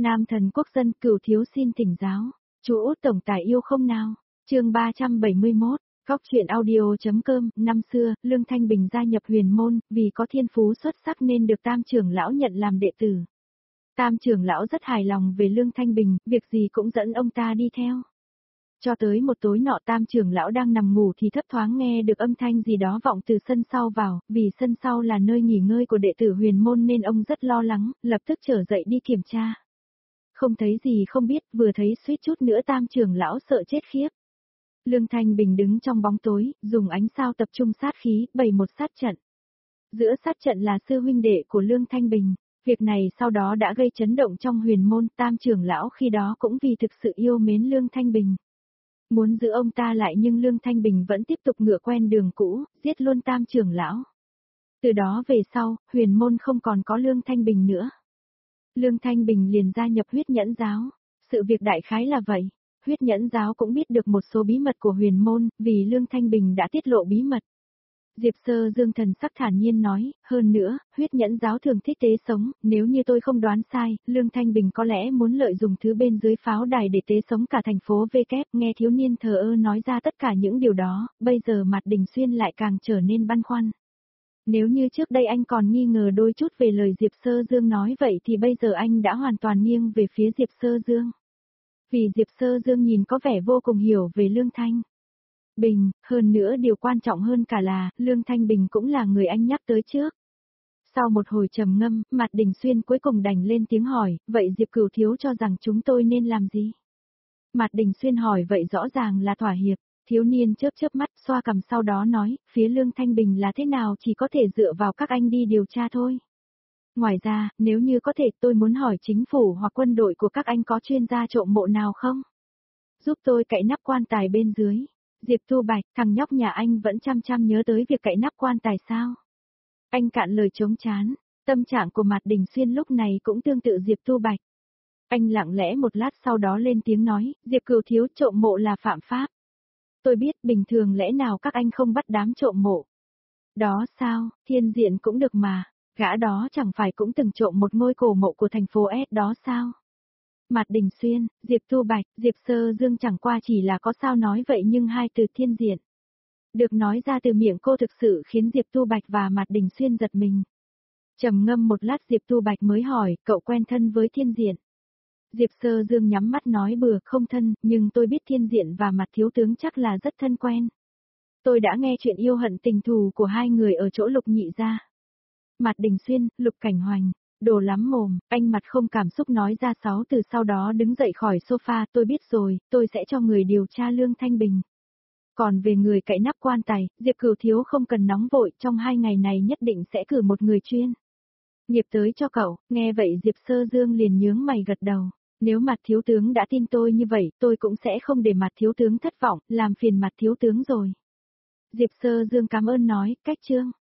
Nam thần quốc dân Cửu thiếu xin thỉnh giáo. Chú Út tổng tài yêu không nào? Chương 371. Góc truyện audio.com. Năm xưa, Lương Thanh Bình gia nhập huyền môn, vì có thiên phú xuất sắc nên được Tam trưởng lão nhận làm đệ tử. Tam trưởng lão rất hài lòng về Lương Thanh Bình, việc gì cũng dẫn ông ta đi theo. Cho tới một tối nọ Tam trưởng lão đang nằm ngủ thì thấp thoáng nghe được âm thanh gì đó vọng từ sân sau vào, vì sân sau là nơi nghỉ ngơi của đệ tử huyền môn nên ông rất lo lắng, lập tức trở dậy đi kiểm tra. Không thấy gì không biết, vừa thấy suýt chút nữa Tam trưởng lão sợ chết khiếp. Lương Thanh Bình đứng trong bóng tối, dùng ánh sao tập trung sát khí, bày một sát trận. Giữa sát trận là sư huynh đệ của Lương Thanh Bình. Việc này sau đó đã gây chấn động trong huyền môn, Tam trưởng lão khi đó cũng vì thực sự yêu mến Lương Thanh Bình. Muốn giữ ông ta lại nhưng Lương Thanh Bình vẫn tiếp tục ngựa quen đường cũ, giết luôn Tam trưởng lão. Từ đó về sau, huyền môn không còn có Lương Thanh Bình nữa. Lương Thanh Bình liền gia nhập huyết nhẫn giáo. Sự việc đại khái là vậy. Huyết nhẫn giáo cũng biết được một số bí mật của huyền môn, vì Lương Thanh Bình đã tiết lộ bí mật. Diệp Sơ Dương thần sắc thản nhiên nói, hơn nữa, huyết nhẫn giáo thường thích tế sống, nếu như tôi không đoán sai, Lương Thanh Bình có lẽ muốn lợi dụng thứ bên dưới pháo đài để tế sống cả thành phố V kép. Nghe thiếu niên thờ ơ nói ra tất cả những điều đó, bây giờ Mạt Đình Xuyên lại càng trở nên băn khoăn. Nếu như trước đây anh còn nghi ngờ đôi chút về lời Diệp Sơ Dương nói vậy thì bây giờ anh đã hoàn toàn nghiêng về phía Diệp Sơ Dương. Vì Diệp Sơ Dương nhìn có vẻ vô cùng hiểu về Lương Thanh Bình, hơn nữa điều quan trọng hơn cả là, Lương Thanh Bình cũng là người anh nhắc tới trước. Sau một hồi trầm ngâm, Mạt Đình Xuyên cuối cùng đành lên tiếng hỏi, vậy Diệp Cửu thiếu cho rằng chúng tôi nên làm gì? Mạt Đình Xuyên hỏi vậy rõ ràng là thỏa hiệp, thiếu niên chớp chớp mắt xoa cằm sau đó nói, phía Lương Thanh Bình là thế nào chỉ có thể dựa vào các anh đi điều tra thôi. Ngoài ra, nếu như có thể tôi muốn hỏi chính phủ hoặc quân đội của các anh có chuyên gia trộm mộ nào không? Giúp tôi cậy nắp quan tài bên dưới. Diệp Tu Bạch, thằng nhóc nhà anh vẫn chăm chăm nhớ tới việc cậy nắp quan tài sao? Anh cạn lời chống chán, tâm trạng của Mạt Đình Xuyên lúc này cũng tương tự Diệp Tu Bạch. Anh lặng lẽ một lát sau đó lên tiếng nói, Diệp Cửu thiếu trộm mộ là phạm pháp. Tôi biết bình thường lẽ nào các anh không bắt đám trộm mộ. Đó sao, Thiên Diện cũng được mà, gã đó chẳng phải cũng từng trộm một ngôi cổ mộ của thành phố S đó sao? Mạt Đình Xuyên, Diệp Tu Bạch, Diệp Sơ Dương chẳng qua chỉ là có sao nói vậy nhưng hai từ Thiên Diện được nói ra từ miệng cô thực sự khiến Diệp Tu Bạch và Mạt Đình Xuyên giật mình. Trầm ngâm một lát Diệp Tu Bạch mới hỏi, cậu quen thân với Thiên Diện? Diệp Sơ Dương nhắm mắt nói bừa, không thân, nhưng tôi biết Thiên Diện và Mạt thiếu tướng chắc là rất thân quen. Tôi đã nghe chuyện yêu hận tình thù của hai người ở chỗ Lục Nhị gia. Mạt Đình Xuyên, Lục Cảnh Hoành. Đồ lắm mồm, anh mặt không cảm xúc nói ra 6 từ sau đó đứng dậy khỏi sofa, tôi biết rồi, tôi sẽ cho người điều tra Lương Thanh Bình. Còn về người cậy nắp quan tài, Diệp Cửu thiếu không cần nóng vội, trong 2 ngày này nhất định sẽ cử một người chuyên nghiệp tới cho cậu. Nghe vậy Diệp Sơ Dương liền nhướng mày gật đầu. Nếu Mạt thiếu tướng đã tin tôi như vậy, tôi cũng sẽ không để Mạt thiếu tướng thất vọng, làm phiền Mạt thiếu tướng rồi. Diệp Sơ Dương cảm ơn nói, cách chương.